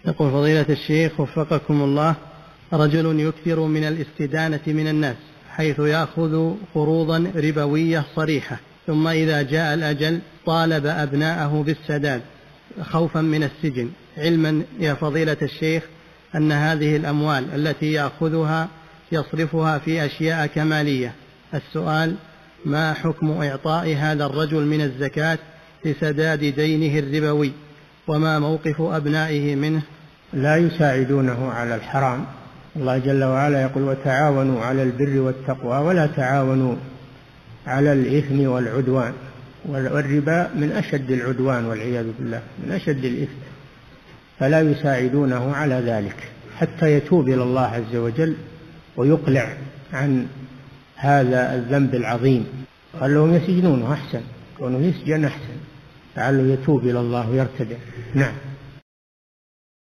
يقول فضيلة الشيخ وفقكم الله: رجل يكثر من الاستدانة من الناس حيث يأخذ قروضا ربوية صريحة، ثم إذا جاء الأجل طالب أبناءه بالسداد خوفا من السجن، علما يا فضيلة الشيخ أن هذه الأموال التي يأخذها يصرفها في أشياء كمالية. السؤال: ما حكم إعطاء هذا الرجل من الزكاة لسداد دينه الربوي، وما موقف أبنائه منه؟ لا يساعدونه على الحرام. الله جل وعلا يقول: وتعاونوا على البر والتقوى ولا تعاونوا على الإثم والعدوان. والربا من أشد العدوان والعياذ بالله، من أشد الإثم، فلا يساعدونه على ذلك حتى يتوب إلى الله عز وجل ويقلع عن هذا الذنب العظيم. قال لهم يسجنونه أحسن، كونه يسجن أحسن، لعله يتوب إلى الله ويرتدع. نعم.